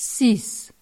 6.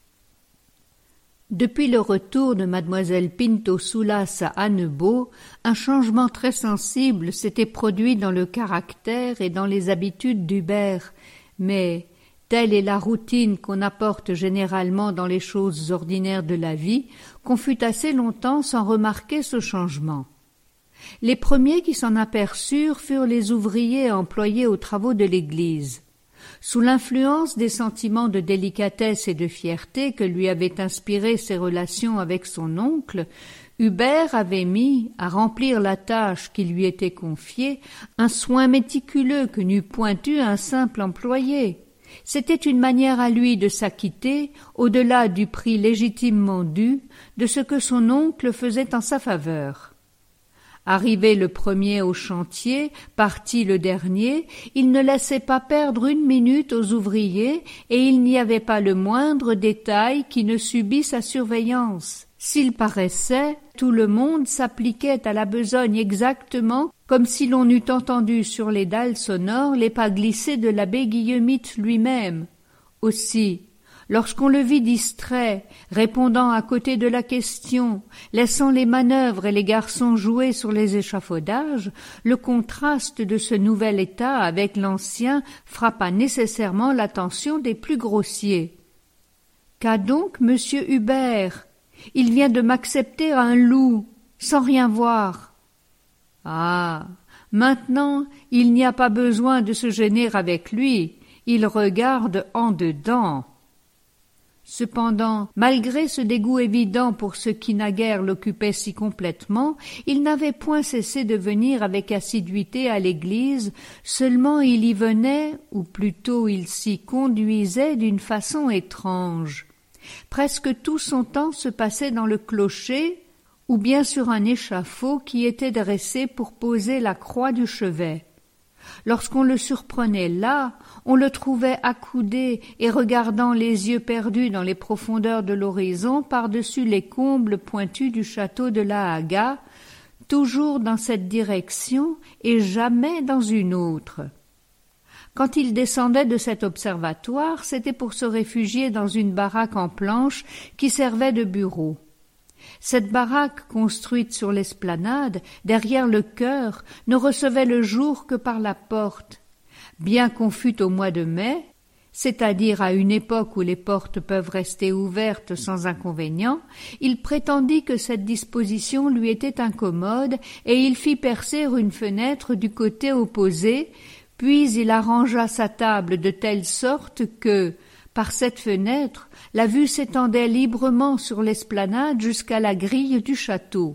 Depuis le retour de mademoiselle Pinto Soulas à Annebault, un changement très sensible s'était produit dans le caractère et dans les habitudes d'Hubert, mais telle est la routine qu'on apporte généralement dans les choses ordinaires de la vie, qu'on fut assez longtemps sans remarquer ce changement. Les premiers qui s'en aperçurent furent les ouvriers employés aux travaux de l'église. Sous l'influence des sentiments de délicatesse et de fierté que lui avaient inspiré ses relations avec son oncle, Hubert avait mis à remplir la tâche qui lui était confiée un soin méticuleux que n'eût point eu un simple employé. C'était une manière à lui de s'acquitter, au-delà du prix légitimement dû, de ce que son oncle faisait en sa faveur. Arrivé le premier au chantier, parti le dernier, il ne laissait pas perdre une minute aux ouvriers et il n'y avait pas le moindre détail qui ne subît sa surveillance. S'il paraissait, tout le monde s'appliquait à la besogne exactement comme si l'on eût entendu sur les dalles sonores les pas glissés de l'abbé Guillemite lui-même. Aussi, lorsqu'on le vit distrait, répondant à côté de la question, laissant les manœuvres et les garçons jouer sur les échafaudages, le contraste de ce nouvel état avec l'ancien frappa nécessairement l'attention des plus grossiers. « Qu'a donc monsieur Hubert ? Il vient de m'accepter un loup, sans rien voir. » Ah, maintenant, il n'y a pas besoin de se gêner avec lui, il regarde en dedans. Cependant, malgré ce dégoût évident pour ce qui naguère l'occupait si complètement, il n'avait point cessé de venir avec assiduité à l'église, seulement il y venait, ou plutôt il s'y conduisait d'une façon étrange. Presque tout son temps se passait dans le clocher, ou bien sur un échafaud qui était dressé pour poser la croix du chevet. Lorsqu'on le surprenait là, on le trouvait accoudé et regardant les yeux perdus dans les profondeurs de l'horizon par-dessus les combles pointus du château de La Haga, toujours dans cette direction et jamais dans une autre. Quand il descendait de cet observatoire, c'était pour se réfugier dans une baraque en planches qui servait de bureau. Cette baraque, construite sur l'esplanade, derrière le chœur, ne recevait le jour que par la porte. Bien qu'on fût au mois de mai, c'est-à-dire à une époque où les portes peuvent rester ouvertes sans inconvénient, il prétendit que cette disposition lui était incommode et il fit percer une fenêtre du côté opposé, puis il arrangea sa table de telle sorte que, par cette fenêtre, la vue s'étendait librement sur l'esplanade jusqu'à la grille du château.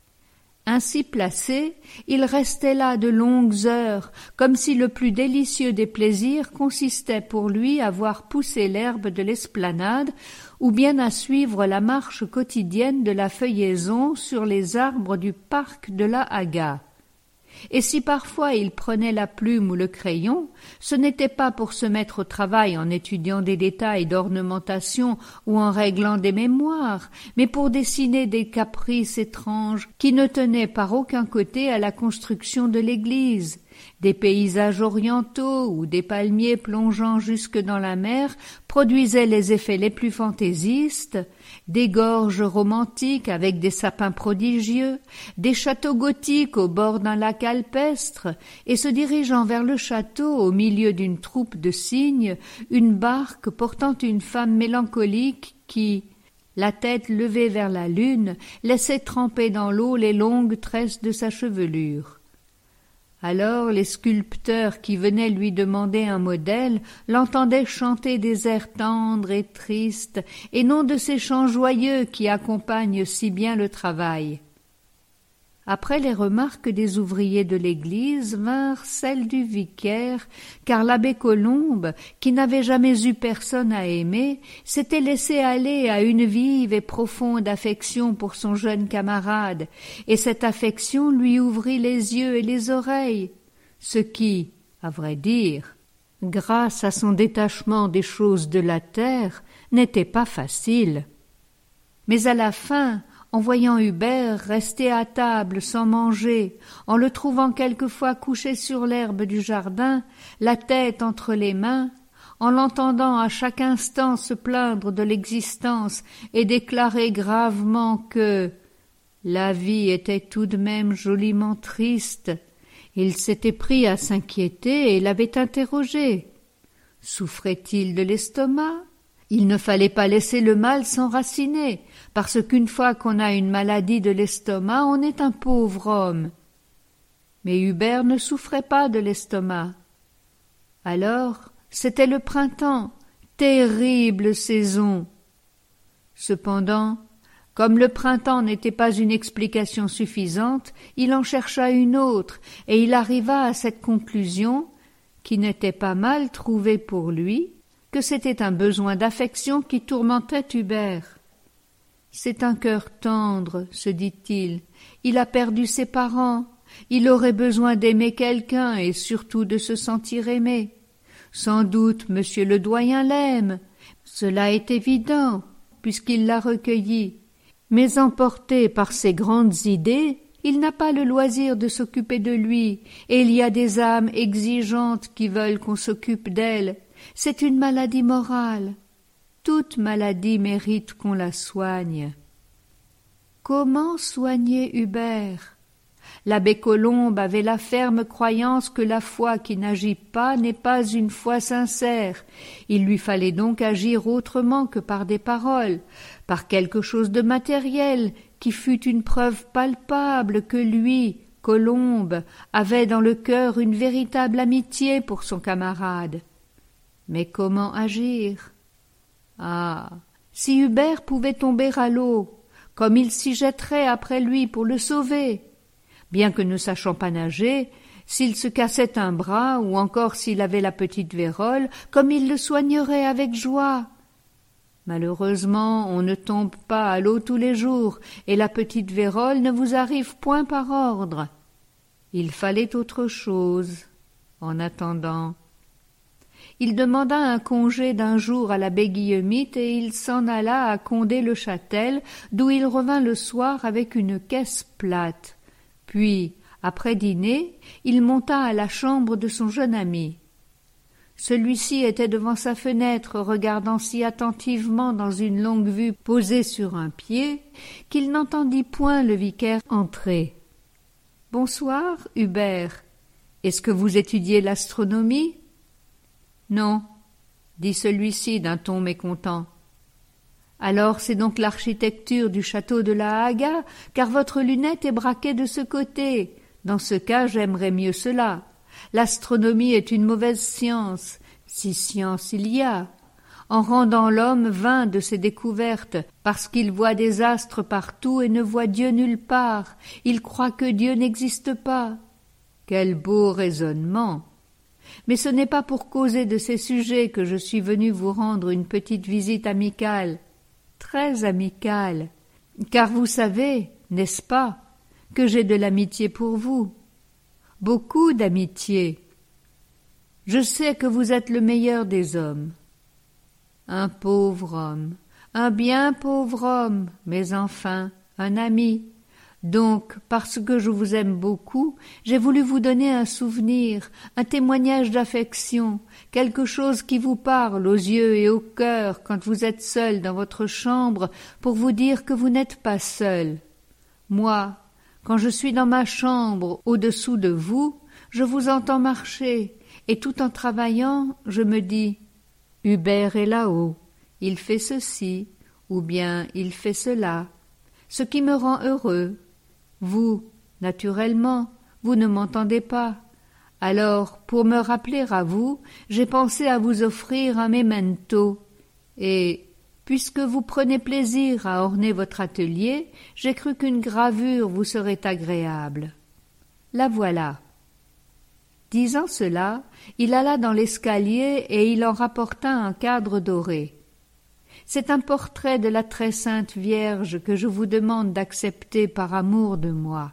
Ainsi placé, il restait là de longues heures, comme si le plus délicieux des plaisirs consistait pour lui à voir pousser l'herbe de l'esplanade ou bien à suivre la marche quotidienne de la feuillaison sur les arbres du parc de La Haga. Et si parfois il prenait la plume ou le crayon, ce n'était pas pour se mettre au travail en étudiant des détails d'ornementation ou en réglant des mémoires, mais pour dessiner des caprices étranges qui ne tenaient par aucun côté à la construction de l'église. Des paysages orientaux ou des palmiers plongeant jusque dans la mer produisaient les effets les plus fantaisistes, des gorges romantiques avec des sapins prodigieux, des châteaux gothiques au bord d'un lac alpestre, et se dirigeant vers le château au milieu d'une troupe de cygnes, une barque portant une femme mélancolique qui, la tête levée vers la lune, laissait tremper dans l'eau les longues tresses de sa chevelure. Alors les sculpteurs qui venaient lui demander un modèle l'entendaient chanter des airs tendres et tristes, et non de ces chants joyeux qui accompagnent si bien le travail. Après les remarques des ouvriers de l'église vinrent celles du vicaire, car l'abbé Colombe, qui n'avait jamais eu personne à aimer, s'était laissé aller à une vive et profonde affection pour son jeune camarade, et cette affection lui ouvrit les yeux et les oreilles, ce qui, à vrai dire, grâce à son détachement des choses de la terre, n'était pas facile. Mais à la fin, en voyant Hubert rester à table sans manger, en le trouvant quelquefois couché sur l'herbe du jardin, la tête entre les mains, en l'entendant à chaque instant se plaindre de l'existence et déclarer gravement que la vie était tout de même joliment triste, il s'était pris à s'inquiéter et l'avait interrogé. Souffrait-il de l'estomac? Il ne fallait pas laisser le mal s'enraciner, parce qu'une fois qu'on a une maladie de l'estomac, on est un pauvre homme. Mais Hubert ne souffrait pas de l'estomac. Alors, c'était le printemps, terrible saison. Cependant, comme le printemps n'était pas une explication suffisante, il en chercha une autre, et il arriva à cette conclusion, qui n'était pas mal trouvée pour lui, que c'était un besoin d'affection qui tourmentait Hubert. C'est un cœur tendre, se dit-il, il a perdu ses parents, il aurait besoin d'aimer quelqu'un et surtout de se sentir aimé. Sans doute monsieur le doyen l'aime, cela est évident, puisqu'il l'a recueilli, mais emporté par ses grandes idées, il n'a pas le loisir de s'occuper de lui, et il y a des âmes exigeantes qui veulent qu'on s'occupe d'elles. C'est une maladie morale. Toute maladie mérite qu'on la soigne. Comment soigner Hubert? L'abbé Colombe avait la ferme croyance que la foi qui n'agit pas n'est pas une foi sincère. Il lui fallait donc agir autrement que par des paroles, par quelque chose de matériel, qui fût une preuve palpable que lui, Colombe, avait dans le cœur une véritable amitié pour son camarade. Mais comment agir? Ah, si Hubert pouvait tomber à l'eau, comme il s'y jetterait après lui pour le sauver! Bien que ne sachant pas nager, s'il se cassait un bras ou encore s'il avait la petite vérole, comme il le soignerait avec joie. Malheureusement, on ne tombe pas à l'eau tous les jours, et la petite vérole ne vous arrive point par ordre. Il fallait autre chose. En attendant, il demanda un congé d'un jour à l'abbé Guillemite et il s'en alla à Condé-le-Châtel, d'où il revint le soir avec une caisse plate. Puis, après dîner, il monta à la chambre de son jeune ami. Celui-ci était devant sa fenêtre, regardant si attentivement dans une longue vue posée sur un pied, qu'il n'entendit point le vicaire entrer. « Bonsoir, Hubert. Est-ce que vous étudiez l'astronomie ?»« Non, » dit celui-ci d'un ton mécontent. « Alors c'est donc l'architecture du château de la Haga, car votre lunette est braquée de ce côté. Dans ce cas, j'aimerais mieux cela. L'astronomie est une mauvaise science, si science il y a. En rendant l'homme vain de ses découvertes, parce qu'il voit des astres partout et ne voit Dieu nulle part, il croit que Dieu n'existe pas. Quel beau raisonnement! Mais ce n'est pas pour causer de ces sujets que je suis venu vous rendre une petite visite amicale. Très amicale, car vous savez, n'est-ce pas, que j'ai de l'amitié pour vous, beaucoup d'amitié. Je sais que vous êtes le meilleur des hommes. Un pauvre homme, un bien pauvre homme, mais enfin, un ami. Donc, parce que je vous aime beaucoup, j'ai voulu vous donner un souvenir, un témoignage d'affection, quelque chose qui vous parle aux yeux et au cœur quand vous êtes seul dans votre chambre pour vous dire que vous n'êtes pas seul. Moi, quand je suis dans ma chambre au-dessous de vous, je vous entends marcher, et tout en travaillant, je me dis « Hubert est là-haut, il fait ceci, ou bien il fait cela », ce qui me rend heureux. Vous, naturellement, vous ne m'entendez pas. Alors, pour me rappeler à vous, j'ai pensé à vous offrir un memento. Et, puisque vous prenez plaisir à orner votre atelier, j'ai cru qu'une gravure vous serait agréable. La voilà. Disant cela, il alla dans l'escalier et il en rapporta un cadre doré. C'est un portrait de la très sainte Vierge que je vous demande d'accepter par amour de moi.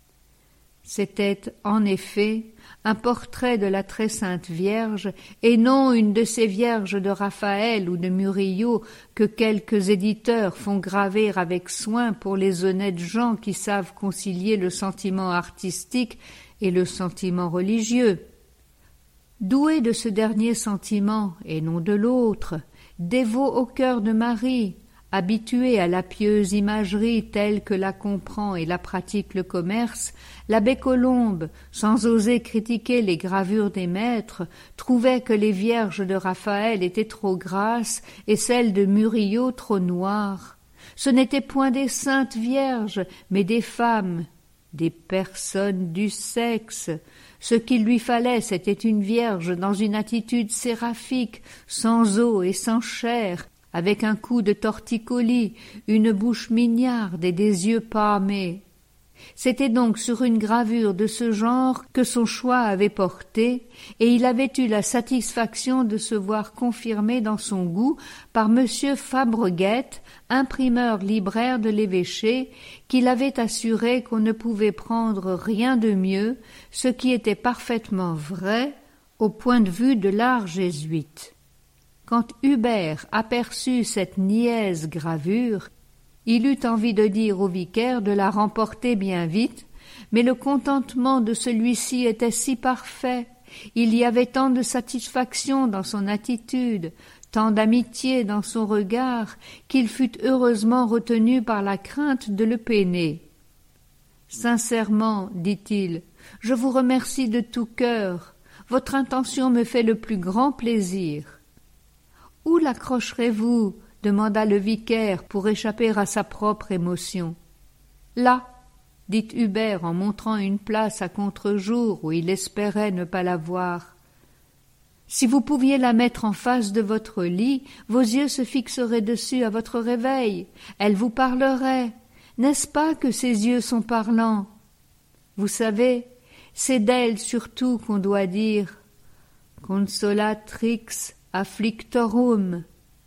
C'était, en effet, un portrait de la très sainte Vierge, et non une de ces Vierges de Raphaël ou de Murillo que quelques éditeurs font graver avec soin pour les honnêtes gens qui savent concilier le sentiment artistique et le sentiment religieux. Doué de ce dernier sentiment, et non de l'autre, dévot au cœur de Marie, habitué à la pieuse imagerie telle que la comprend et la pratique le commerce, l'abbé Colombe, sans oser critiquer les gravures des maîtres, trouvait que les vierges de Raphaël étaient trop grasses et celles de Murillo trop noires. Ce n'étaient point des saintes vierges, mais des femmes, des personnes du sexe. Ce qu'il lui fallait, c'était une vierge dans une attitude séraphique, sans os et sans chair, avec un cou de torticolis, une bouche mignarde et des yeux pâmés. C'était donc sur une gravure de ce genre que son choix avait porté, et il avait eu la satisfaction de se voir confirmé dans son goût par M. Fabreguette, imprimeur libraire de l'évêché, qui l'avait assuré qu'on ne pouvait prendre rien de mieux, ce qui était parfaitement vrai au point de vue de l'art jésuite. Quand Hubert aperçut cette niaise gravure, il eut envie de dire au vicaire de la remporter bien vite, mais le contentement de celui-ci était si parfait, il y avait tant de satisfaction dans son attitude, tant d'amitié dans son regard, qu'il fut heureusement retenu par la crainte de le peiner. « Sincèrement, dit-il, je vous remercie de tout cœur, votre intention me fait le plus grand plaisir. »« Où l'accrocherez-vous » demanda le vicaire pour échapper à sa propre émotion. « Là, » dit Hubert en montrant une place à contre-jour où il espérait ne pas la voir. « Si vous pouviez la mettre en face de votre lit, vos yeux se fixeraient dessus à votre réveil, elle vous parlerait. N'est-ce pas que ses yeux sont parlants? Vous savez, c'est d'elle surtout qu'on doit dire « Consolatrix afflictorum ».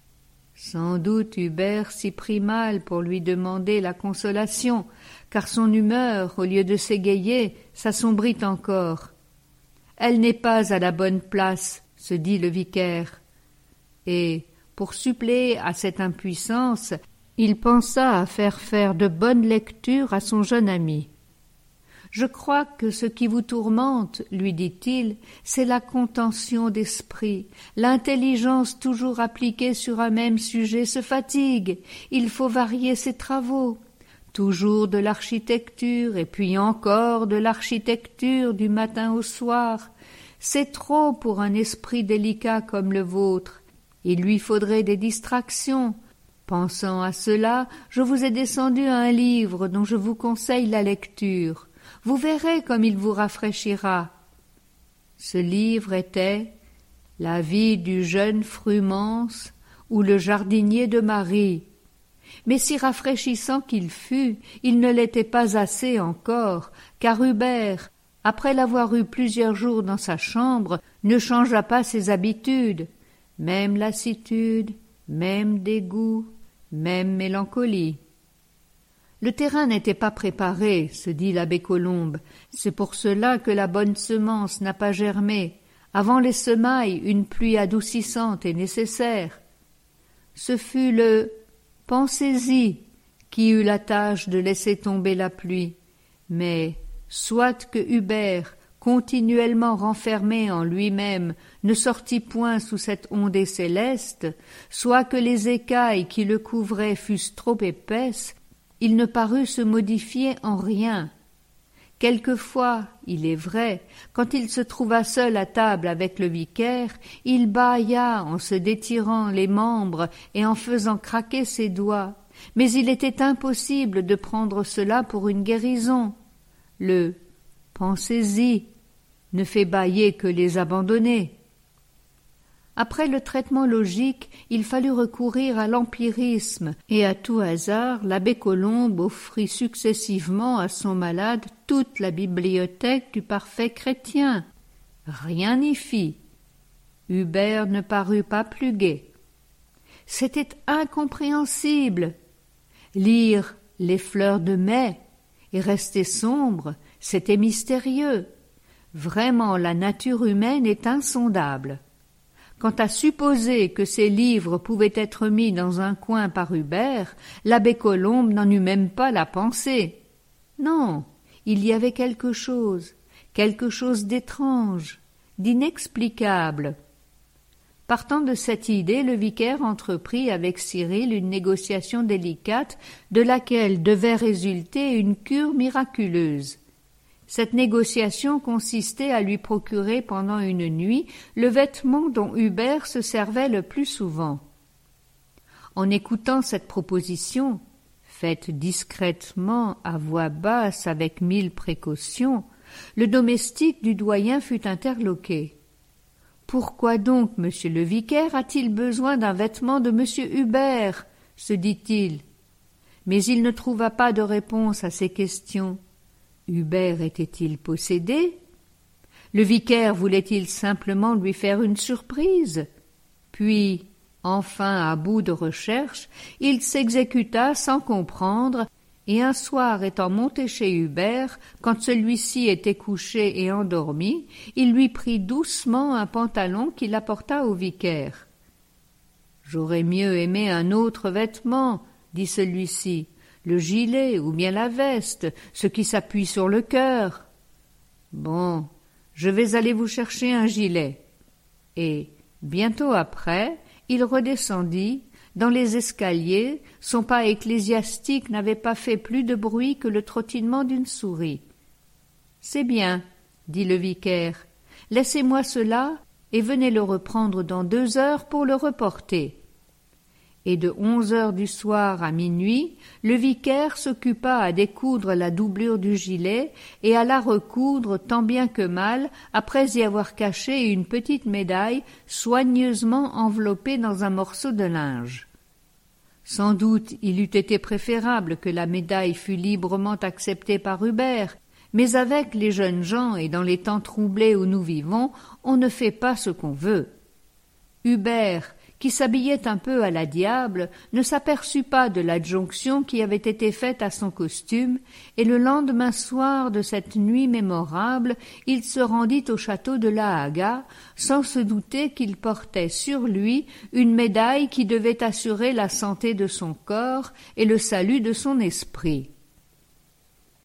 Sans doute Hubert s'y prit mal pour lui demander la consolation, car son humeur, au lieu de s'égayer, s'assombrit encore. « Elle n'est pas à la bonne place, » se dit le vicaire. Et, pour suppléer à cette impuissance, il pensa à faire de bonnes lectures à son jeune ami. « Je crois que ce qui vous tourmente, lui dit-il, c'est la contention d'esprit. L'intelligence toujours appliquée sur un même sujet se fatigue. Il faut varier ses travaux. Toujours de l'architecture, et puis encore de l'architecture du matin au soir. C'est trop pour un esprit délicat comme le vôtre. Il lui faudrait des distractions. Pensant à cela, je vous ai descendu un livre dont je vous conseille la lecture. Vous verrez comme il vous rafraîchira. » Ce livre était « La vie du jeune Frumens ou le jardinier de Marie ». Mais si rafraîchissant qu'il fût, il ne l'était pas assez encore, car Hubert, après l'avoir eu plusieurs jours dans sa chambre, ne changea pas ses habitudes. Même lassitude, même dégoût, même mélancolie. Le terrain n'était pas préparé, se dit l'abbé Colombe. C'est pour cela que la bonne semence n'a pas germé. Avant les semailles, une pluie adoucissante est nécessaire. Ce fut le « pensez-y » qui eut la tâche de laisser tomber la pluie. Mais, soit que Hubert, continuellement renfermé en lui-même, ne sortît point sous cette ondée céleste, soit que les écailles qui le couvraient fussent trop épaisses, il ne parut se modifier en rien. Quelquefois, il est vrai, quand il se trouva seul à table avec le vicaire, il bâilla en se détirant les membres et en faisant craquer ses doigts, mais il était impossible de prendre cela pour une guérison. Le « pensez-y » ne fait bâiller que les abandonnés. Après le traitement logique, il fallut recourir à l'empirisme, et à tout hasard, l'abbé Colombe offrit successivement à son malade toute la bibliothèque du parfait chrétien. Rien n'y fit. Hubert ne parut pas plus gai. C'était incompréhensible. Lire les fleurs de mai et rester sombre, c'était mystérieux. Vraiment, la nature humaine est insondable. Quant à supposer que ces livres pouvaient être mis dans un coin par Hubert, l'abbé Colombe n'en eut même pas la pensée. Non, il y avait quelque chose d'étrange, d'inexplicable. Partant de cette idée, le vicaire entreprit avec Cyril une négociation délicate de laquelle devait résulter une cure miraculeuse. Cette négociation consistait à lui procurer pendant une nuit le vêtement dont Hubert se servait le plus souvent. En écoutant cette proposition, faite discrètement, à voix basse, avec 1000 précautions, le domestique du doyen fut interloqué. Pourquoi donc monsieur le vicaire a-t-il besoin d'un vêtement de monsieur Hubert, se dit-il. Mais il ne trouva pas de réponse à ces questions. Hubert était-il possédé? Le vicaire voulait-il simplement lui faire une surprise? Puis, enfin, à bout de recherche, il s'exécuta sans comprendre, et un soir étant monté chez Hubert, quand celui-ci était couché et endormi, il lui prit doucement un pantalon qu'il apporta au vicaire. « J'aurais mieux aimé un autre vêtement, » dit celui-ci, « le gilet ou bien la veste, ce qui s'appuie sur le cœur. »« Bon, je vais aller vous chercher un gilet. » Et, bientôt après, il redescendit. Dans les escaliers, son pas ecclésiastique n'avait pas fait plus de bruit que le trottinement d'une souris. « C'est bien, » dit le vicaire, « laissez-moi cela et venez le reprendre dans 2 heures pour le reporter. » Et de 11 heures du soir à minuit, le vicaire s'occupa à découdre la doublure du gilet et à la recoudre tant bien que mal, après y avoir caché une petite médaille soigneusement enveloppée dans un morceau de linge. Sans doute il eût été préférable que la médaille fût librement acceptée par Hubert, mais avec les jeunes gens et dans les temps troublés où nous vivons, on ne fait pas ce qu'on veut. Hubert, qui s'habillait un peu à la diable, ne s'aperçut pas de l'adjonction qui avait été faite à son costume, et le lendemain soir de cette nuit mémorable, il se rendit au château de La Haga, sans se douter qu'il portait sur lui une médaille qui devait assurer la santé de son corps et le salut de son esprit.